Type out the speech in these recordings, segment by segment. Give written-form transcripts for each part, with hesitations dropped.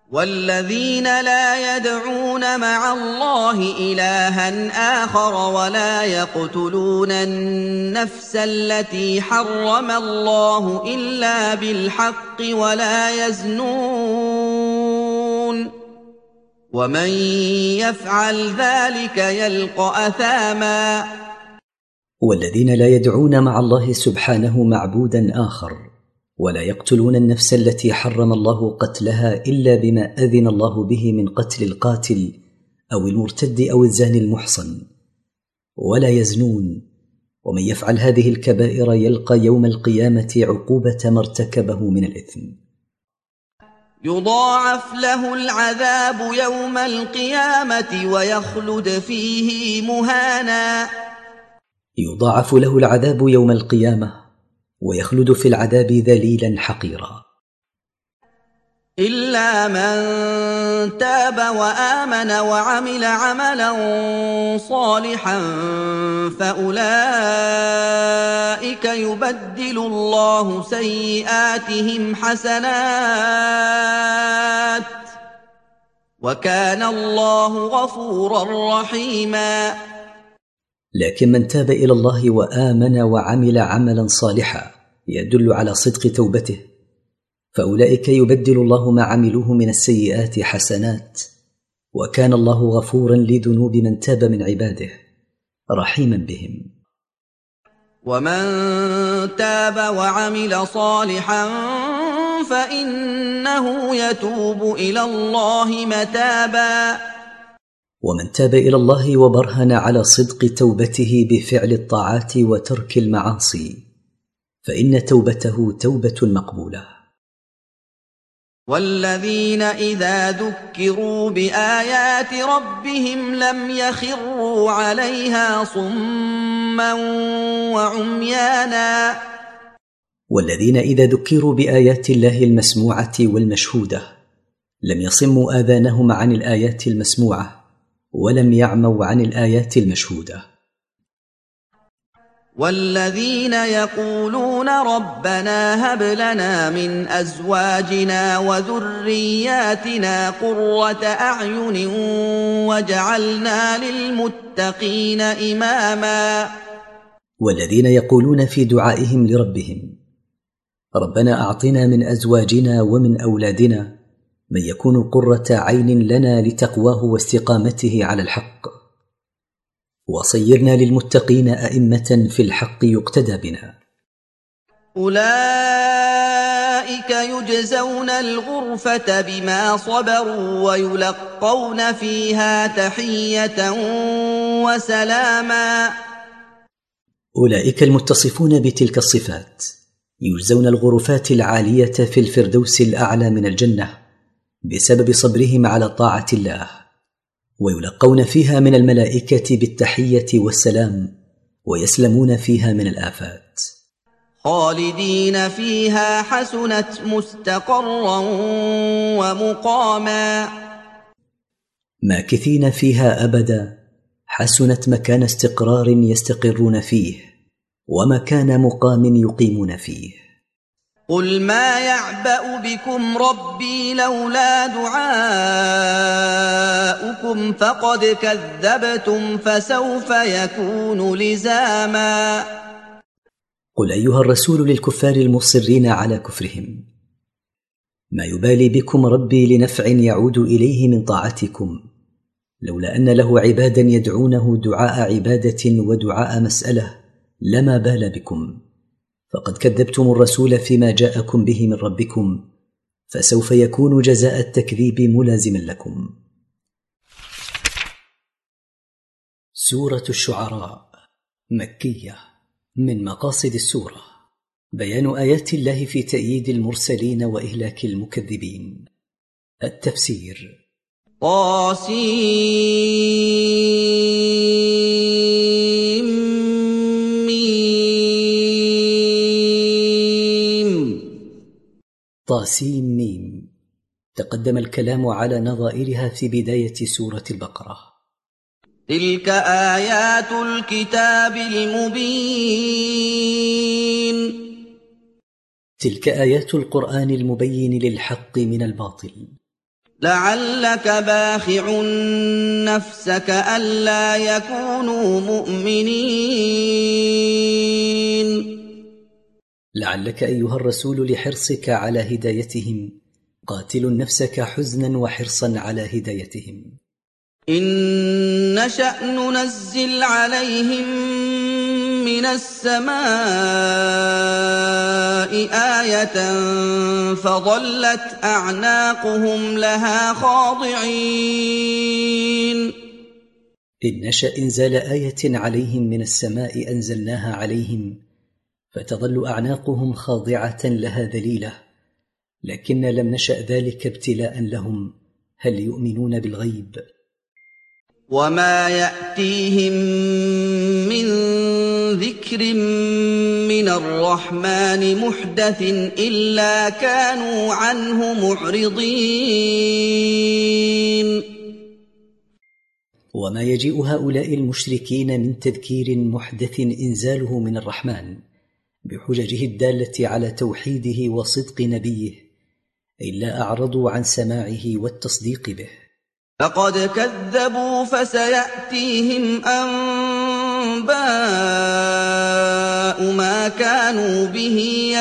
والذين لا يدعون مع الله إلها آخر ولا يقتلون النفس التي حرم الله إلا بالحق ولا يزنون ومن يفعل ذلك يلقى أثاما. والذين لا يدعون مع الله سبحانه معبودا آخر ولا يقتلون النفس التي حرم الله قتلها إلا بما أذن الله به من قتل القاتل أو المرتد أو الزاني المحصن، ولا يزنون، ومن يفعل هذه الكبائر يلقى يوم القيامة عقوبة ما ارتكبه من الإثم. يضاعف له العذاب يوم القيامة ويخلد فيه مهانا. يضاعف له العذاب يوم القيامة ويخلد في العذاب ذليلا حقيرا. إلا من تاب وآمن وعمل عملا صالحا فأولئك يبدل الله سيئاتهم حسنات وكان الله غفورا رحيما. لكن من تاب إلى الله وآمن وعمل عملا صالحا يدل على صدق توبته فأولئك يبدل الله ما عملوه من السيئات حسنات وكان الله غفورا لذنوب من تاب من عباده رحيما بهم. ومن تاب وعمل صالحا فإنه يتوب إلى الله متابا. ومن تاب إلى الله وبرهن على صدق توبته بفعل الطاعات وترك المعاصي فإن توبته توبة مقبولة. والذين إذا ذكروا بآيات ربهم لم يخروا عليها صما وعميانا. والذين إذا ذكروا بآيات الله المسموعة والمشهودة لم يصموا آذانهم عن الآيات المسموعة ولم يعموا عن الآيات المشهودة. والذين يقولون ربنا هب لنا من أزواجنا وذرياتنا قرة أعين واجعلنا للمتقين إماما. والذين يقولون في دعائهم لربهم ربنا أعطنا من أزواجنا ومن أولادنا من يكون قرة عين لنا لتقواه واستقامته على الحق وصيرنا للمتقين أئمة في الحق يقتدى بنا. أولئك يجزون الغرفة بما صبروا ويلقون فيها تحية وسلاما. أولئك المتصفون بتلك الصفات يجزون الغرفات العالية في الفردوس الأعلى من الجنة بسبب صبرهم على طاعة الله ويلقون فيها من الملائكة بالتحية والسلام ويسلمون فيها من الآفات. خالدين فيها حسنت مستقرا ومقاما. ماكثين فيها أبدا حسنت مكان استقرار يستقرون فيه ومكان مقام يقيمون فيه. قل ما يعبأ بكم ربي لولا دعاؤكم فقد كذبتم فسوف يكون لزاما. قل أيها الرسول للكفار المصرين على كفرهم ما يبالي بكم ربي لنفع يعود إليه من طاعتكم لولا أن له عبادا يدعونه دعاء عبادة ودعاء مسألة لما بال بكم فقد كذبتم الرسول فيما جاءكم به من ربكم فسوف يكون جزاء التكذيب ملازما لكم. سورة الشعراء مكية. من مقاصد السورة بيان آيات الله في تأييد المرسلين وإهلاك المكذبين. التفسير طاسيم ميم. تقدم الكلام على نظائرها في بداية سورة البقرة. تلك آيات الكتاب المبين. تلك آيات القرآن المبين للحق من الباطل. لعلك باخع نفسك ألا يكونوا مؤمنين. لعلك أيها الرسول لحرصك على هدايتهم قاتل نفسك حزنا وحرصا على هدايتهم. إن نشأ ننزل عليهم من السماء آية فظلت أعناقهم لها خاضعين. إن نشأ إنزال آية عليهم من السماء أنزلناها عليهم فتظل أعناقهم خاضعة لها ذليلة، لكن لم نشأ ذلك ابتلاء لهم هل يؤمنون بالغيب. وما يأتيهم من ذكر من الرحمن محدث إلا كانوا عنه معرضين. وما يجيء هؤلاء المشركين من تذكير محدث إنزاله من الرحمن بحججه الدالة على توحيده وصدق نبيه إلا أعرضوا عن سماعه والتصديق به. فقد كذبوا فسيأتيهم أنباء ما كانوا به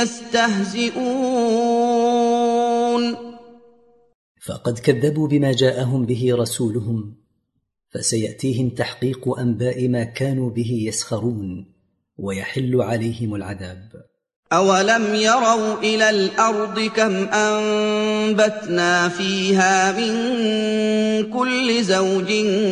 يستهزئون. فقد كذبوا بما جاءهم به رسولهم فسيأتيهم تحقيق أنباء ما كانوا به يسخرون ويحل عليهم العذاب. أولم يروا إلى الأرض كم أنبتنا فيها من كل زوج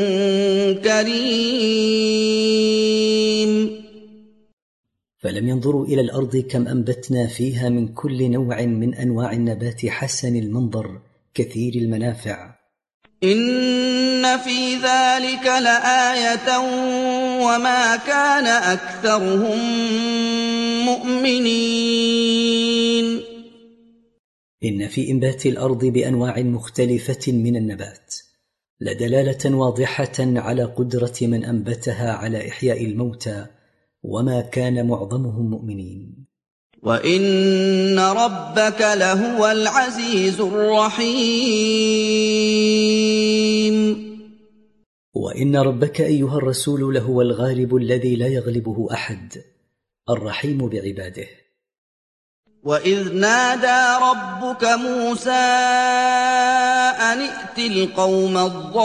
كريم. فلم ينظروا إلى الأرض كم أنبتنا فيها من كل نوع من أنواع النبات حسن المنظر كثير المنافع. إن في ذلك لآية وما كان أكثرهم مؤمنين. إن في إنبات الأرض بأنواع مختلفة من النبات لدلالة واضحة على قدرة من أنبتها على إحياء الموتى وما كان معظمهم مؤمنين. وإن ربك لهو العزيز الرحيم. وإن ربك أيها الرسول لهو الغالب الذي لا يغلبه أحد الرحيم بعباده. وإذ نادى ربك موسى أن ائت القوم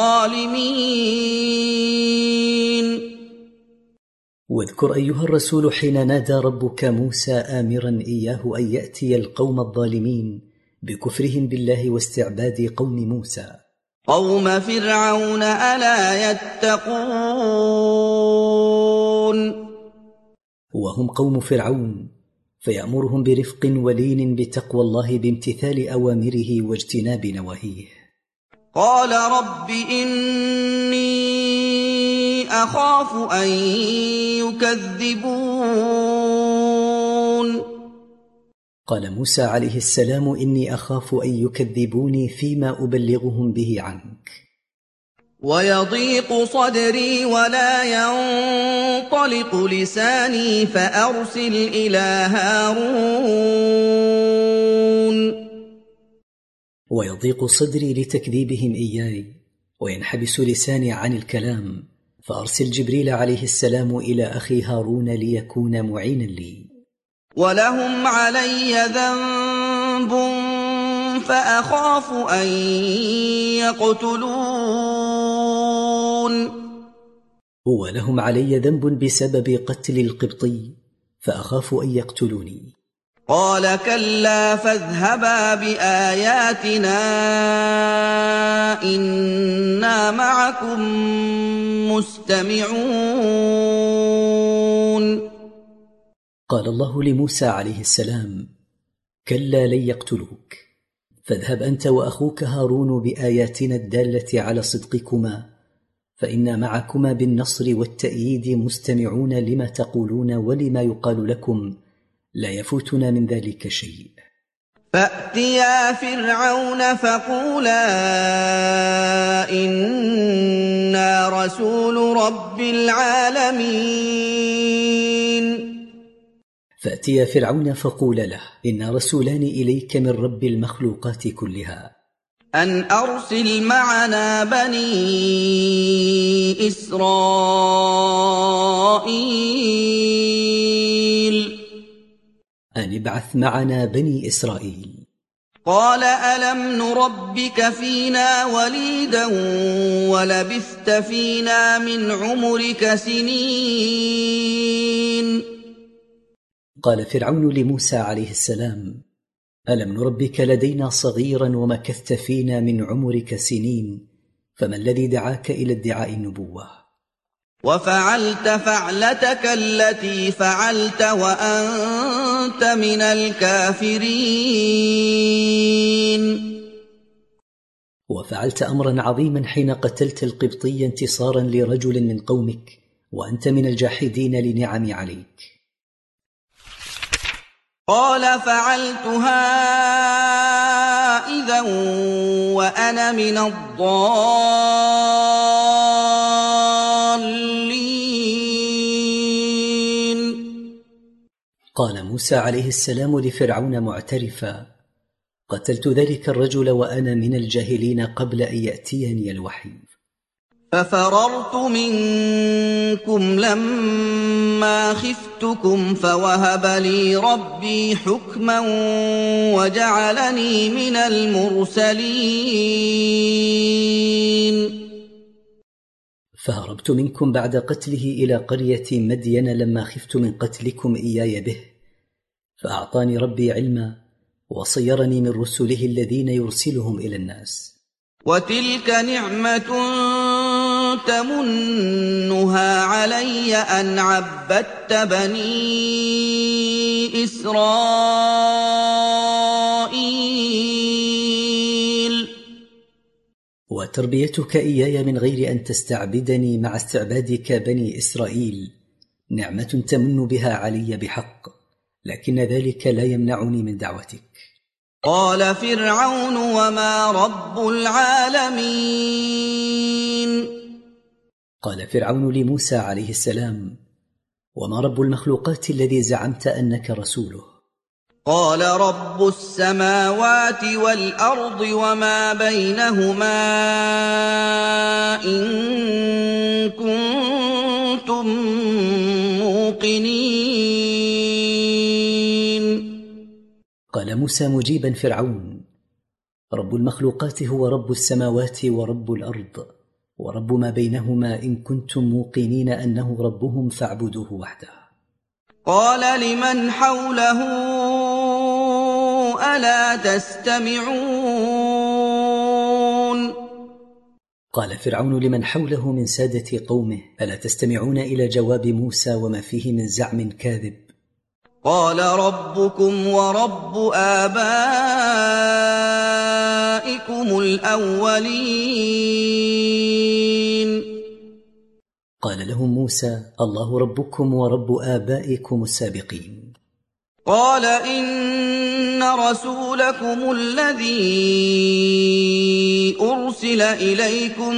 الظالمين. واذكر أيها الرسول حين نادى ربك موسى آمرا إياه أن يأتي القوم الظالمين بكفرهم بالله واستعباد قوم موسى. قوم فرعون ألا يتقون. وهم قوم فرعون فيأمرهم برفق ولين بتقوى الله بامتثال أوامره واجتناب نواهيه. قال رب إني أخاف أن يكذبون. قال موسى عليه السلام إني أخاف أن يكذبوني فيما أبلغهم به عنك. ويضيق صدري ولا ينطلق لساني فأرسل إلى هارون. ويضيق صدري لتكذيبهم إياي وينحبس لساني عن الكلام فأرسل جبريل عليه السلام إلى أخي هارون ليكون معينا لي. ولهم علي ذنب فأخاف أن يقتلون. ولهم علي ذنب بسبب قتل القبطي فأخاف أن يقتلوني. قال كلا فاذهبا بآياتنا إنا معكم مستمعون. قال الله لموسى عليه السلام كلا لن يقتلوك فاذهب أنت وأخوك هارون بآياتنا الدالة على صدقكما فإنا معكما بالنصر والتأييد مستمعون لما تقولون ولما يقال لكم لا يفوتنا من ذلك شيء. فأتيا فرعون فقولا إنا رسول رب العالمين. فأتيا فرعون فقول له إنا رسولان إليك من رب المخلوقات كلها. أن أرسل معنا بني إسرائيل أن ابعث معنا بني إسرائيل. قال ألم نربك فينا وليدا ولبثت فينا من عمرك سنين. قال فرعون لموسى عليه السلام: ألم نربك لدينا صغيرا ومكثت فينا من عمرك سنين، فما الذي دعاك إلى ادعاء النبوة؟ وفعلت فعلتك التي فعلت وأنت من الكافرين. وفعلت أمرا عظيما حين قتلت القبطي انتصارا لرجل من قومك وأنت من الجاحدين لنعمي عليك. قال فعلتها إذا وأنا من الضالين. قال موسى عليه السلام لفرعون معترفا: قتلت ذلك الرجل وأنا من الجاهلين قبل أن يأتيني الوحي. ففررت منكم لما خفتكم فوهب لي ربي حكما وجعلني من المرسلين. فهربت منكم بعد قتله إلى قرية مدين لما خفت من قتلكم إياي به، فأعطاني ربي علما وصيرني من رسله الذين يرسلهم إلى الناس. وتلك نعمة تمنها علي أن عبدت بني إسرائيل. وتربيتك إياي من غير أن تستعبدني مع استعبادك بني إسرائيل نعمة تمن بها علي بحق، لكن ذلك لا يمنعني من دعوتك. قال فرعون وما رب العالمين. قال فرعون لموسى عليه السلام: وما رب المخلوقات الذي زعمت أنك رسوله؟ قال رب السماوات والأرض وما بينهما إن كنتم موقنين. قال موسى مجيبا فرعون: رب المخلوقات هو رب السماوات ورب الأرض ورب ما بينهما إن كنتم موقنين أنه ربهم فاعبدوه وحده. قال لمن حوله ألا تستمعون. قال فرعون لمن حوله من سادة قومه: ألا تستمعون إلى جواب موسى وما فيه من زعم كاذب؟ قال ربكم ورب آبائكم الأولين. قال لهم موسى: الله ربكم ورب آبائكم السابقين. قال إن رسولكم الذي أرسل إليكم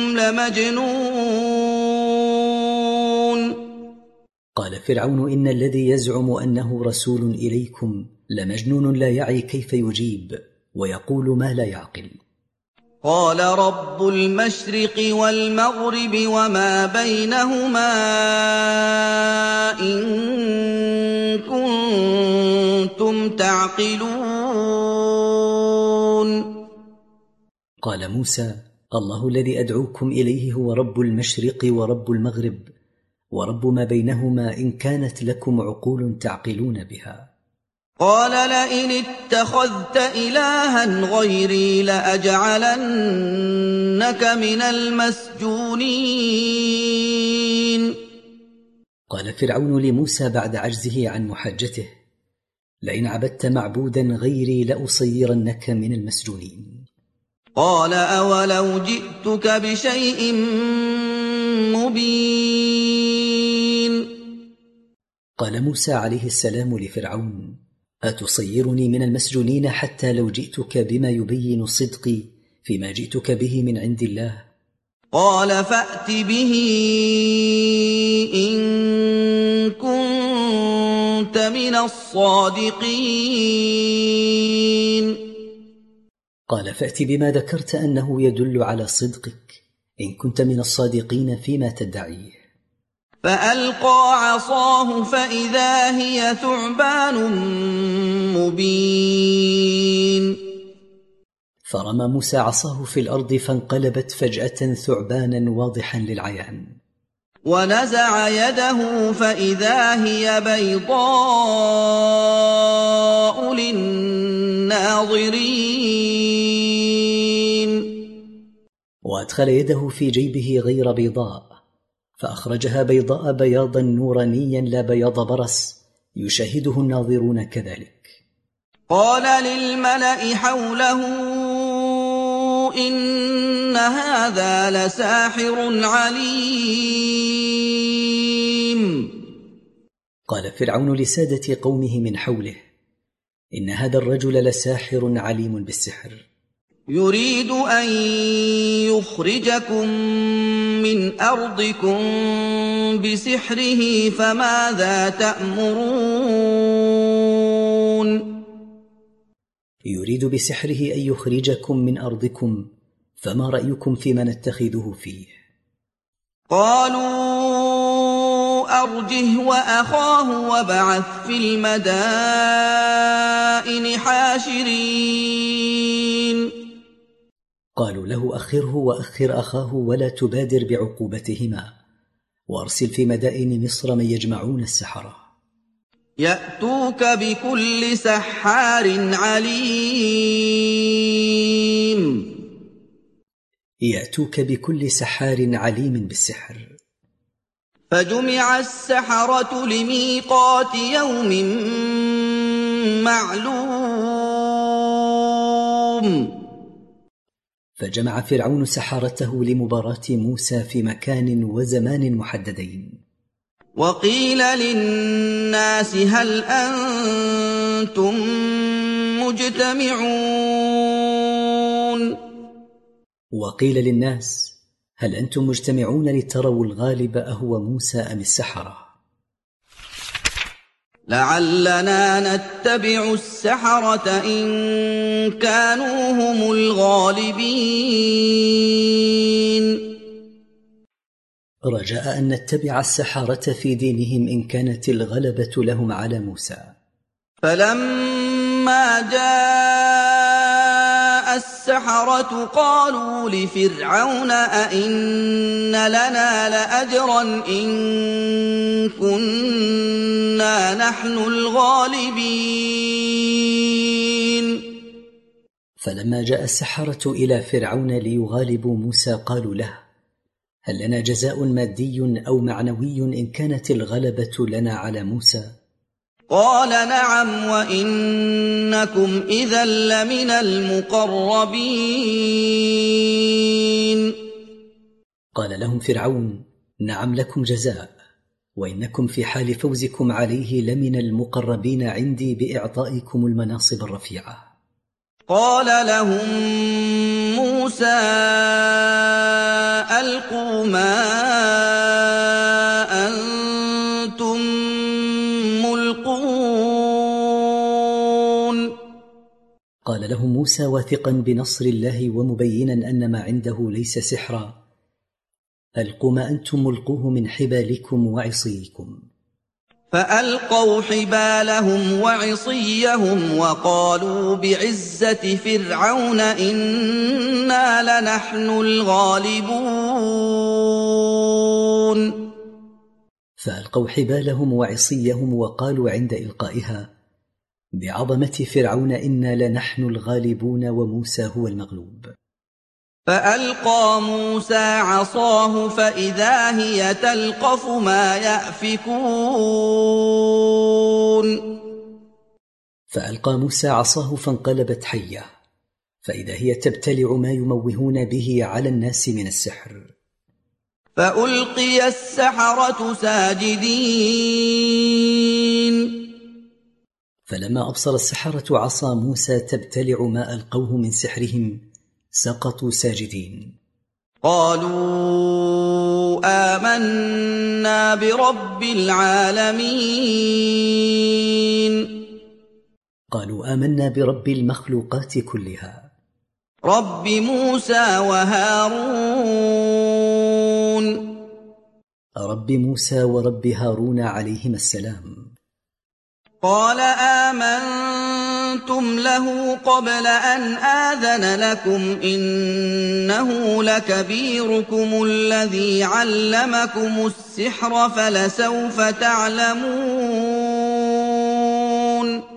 لمجنون. قال فرعون: إن الذي يزعم أنه رسول إليكم لمجنون لا يعي كيف يجيب ويقول ما لا يعقل. قال رب المشرق والمغرب وما بينهما إن كنتم تعقلون. قال موسى: الله الذي أدعوكم إليه هو رب المشرق ورب المغرب ورب ما بينهما إن كانت لكم عقول تعقلون بها. قال لئن اتخذت إلها غيري لأجعلنك من المسجونين. قال فرعون لموسى بعد عجزه عن محاجته: لئن عبدت معبودا غيري لأصيرنك من المسجونين. قال أولو جئتك بشيء مبين. قال موسى عليه السلام لفرعون: أتصيرني من المسجونين حتى لو جئتك بما يبين صدقي فيما جئتك به من عند الله؟ قال فأت به إن كنت من الصادقين. قال فأت بما ذكرت أنه يدل على صدقك إن كنت من الصادقين فيما تدعيه. فألقى عصاه فإذا هي ثعبان مبين. فرمى موسى عصاه في الأرض فانقلبت فجأة ثعبانا واضحا للعيان. ونزع يده فإذا هي بيضاء للناظرين. وأدخل يده في جيبه غير بيضاء فأخرجها بيضاء بياضا نورانيا لا بياض برص يشاهده الناظرون كذلك. قال للملأ حوله إن هذا لساحر عليم. قال فرعون لسادة قومه من حوله إن هذا الرجل لساحر عليم بالسحر. يريد أن يخرجكم من أرضكم بسحره فماذا تأمرون؟ يريد بسحره أن يخرجكم من أرضكم فما رأيكم فيما نتخذه فيه؟ قالوا أرجه وأخاه وابعث في المدائن حاشرين. قالوا له أخره وأخر أخاه ولا تبادر بعقوبتهما وأرسل في مدائن مصر من يجمعون السحرة يأتوك بكل سحار عليم. يأتوك بكل سحار عليم بالسحر. فجمع السحرة لميقات يوم معلوم. فجمع فرعون سحرته لمباراة موسى في مكان وزمان محددين. وقيل للناس هل أنتم مجتمعون؟ وقيل للناس هل أنتم مجتمعون لتروا الغالب أهو موسى أم السحرة؟ لعلنا نتبع السحرة إن كانوا هم الغالبين. رجاء أن نتبع السحرة في دينهم إن كانت الغلبة لهم على موسى. فلما جاء السحرة قالوا لفرعون أئن لنا لأجرا إن كنا نحن الغالبين. فلما جاء السحرة إلى فرعون ليغالبوا موسى قالوا له هل لنا جزاء مادي أو معنوي إن كانت الغلبة لنا على موسى؟ قال نعم وإنكم إذا لمن المقربين. قال لهم فرعون نعم لكم جزاء وإنكم في حال فوزكم عليه لمن المقربين عندي بإعطائكم المناصب الرفيعة. قال لهم موسى ألقوا ما أنتم ملقون. قال لهم موسى واثقا بنصر الله ومبينا أن ما عنده ليس سحرا ألقوا ما أنتم ملقوه من حبالكم وعصيكم. فألقوا حبالهم وعصيهم وقالوا بعزة فرعون إنا لنحن الغالبون. فألقوا حبالهم وعصيهم وقالوا عند إلقائها بعظمة فرعون إنا لنحن الغالبون وموسى هو المغلوب. فألقى موسى عصاه فإذا هي تلقف ما يأفكون. فألقى موسى عصاه فانقلبت حية فإذا هي تبتلع ما يموهون به على الناس من السحر. فألقي السحرة ساجدين. فلما أبصر السحرة عصا موسى تبتلع ما ألقوه من سحرهم سقطوا ساجدين. قالوا آمنا برب العالمين. قالوا آمنا برب المخلوقات كلها. رب موسى وهارون رب موسى ورب هارون عليهما السلام. قال آمنتم له قبل أن آذن لكم إنه لكبيركم الذي علمكم السحر فلسوف تعلمون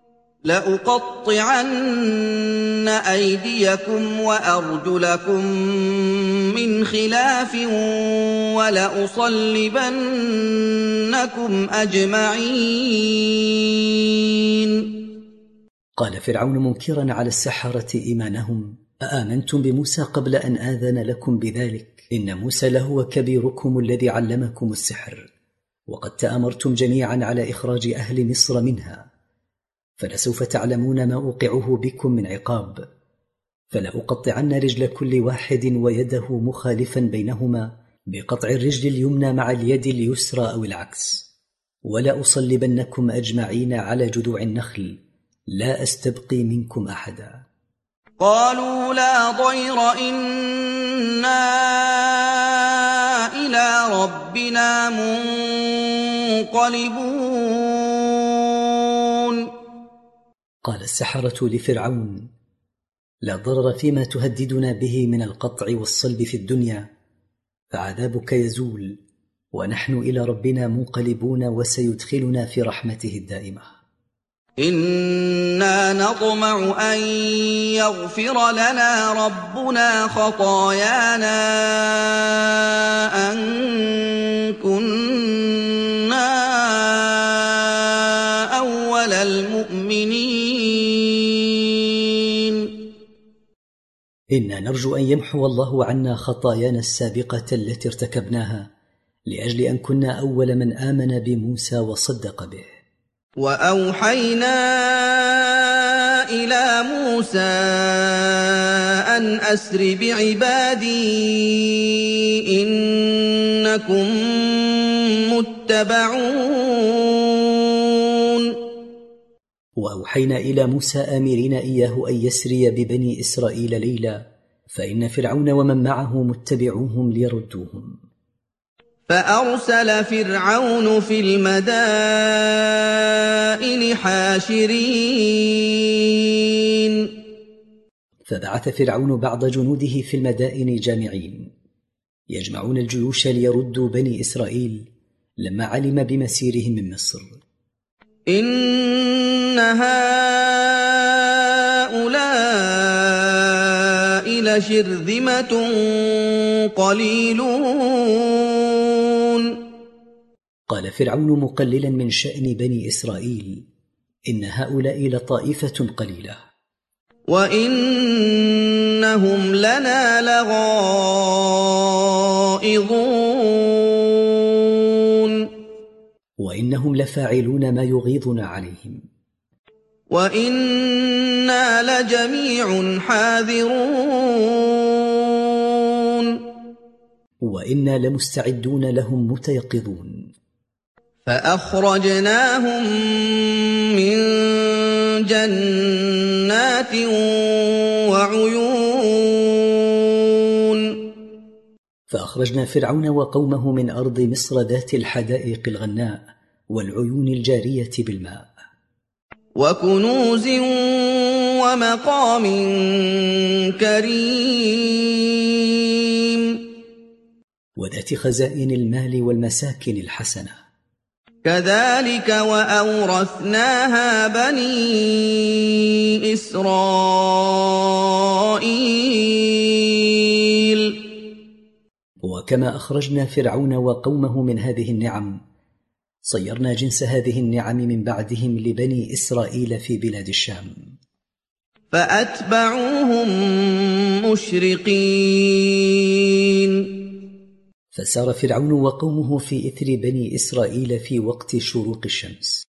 لأقطعن أيديكم وأرجلكم من خلاف ولأصلبنكم أجمعين. قال فرعون منكرا على السحرة إيمانهم: أآمنتم بموسى قبل أن آذن لكم بذلك؟ إن موسى لهو كبيركم الذي علمكم السحر، وقد تآمرتم جميعا على إخراج أهل مصر منها، فلسوف تعلمون ما أوقعه بكم من عقاب. فلأقطعن رجل كل واحد ويده مخالفا بينهما بقطع الرجل اليمنى مع اليد اليسرى أو العكس، ولأصلبنكم أجمعين على جذوع النخل، لا أستبقي منكم أحدا. قالوا لا ضير إنا إلى ربنا منقلبون. قال السحرة لفرعون: لا ضرر فيما تهددنا به من القطع والصلب في الدنيا، فعذابك يزول ونحن إلى ربنا منقلبون، وسيدخلنا في رحمته الدائمة. إنا نطمع أن يغفر لنا ربنا خطايانا أن كنا أول المؤمنين. إنا نرجو أن يمحو الله عنا خطايانا السابقة التي ارتكبناها، لأجل أن كنا أول من آمن بموسى وصدق به. وأوحينا إلى موسى أن أسر بعبادي إنكم متبعون. وأوحينا إلى موسى آمرين إياه أن يسري ببني إسرائيل ليلا، فإن فرعون ومن معه متبعوهم ليردوهم. فأرسل فرعون في المدائن حاشرين. فبعث فرعون بعض جنوده في المدائن جامعين، يجمعون الجيوش ليردوا بني إسرائيل لما علم بمسيرهم من مصر. إن هؤلاء لشرذمة قليلون. قال فرعون مقللا من شأن بني إسرائيل: إن هؤلاء لطائفة قليلة، وإنهم لنا لغائظون، وإنهم لفاعلون ما يغيظنا عليهم، وإنا لجميع حاذرون، وإنا لمستعدون لهم متيقظون. فأخرجناهم من جنات وعيون. فأخرجنا فرعون وقومه من أرض مصر ذات الحدائق الغناء والعيون الجارية بالماء، وكنوز ومقام كريم، وذات خزائن المال والمساكن الحسنة. كذلك وأورثناها بني إسرائيل. وكما أخرجنا فرعون وقومه من هذه النعم، صيرنا جنس هذه النعم من بعدهم لبني إسرائيل في بلاد الشام. فأتبعوهم مشرقين. فسار فرعون وقومه في إثر بني إسرائيل في وقت شروق الشمس.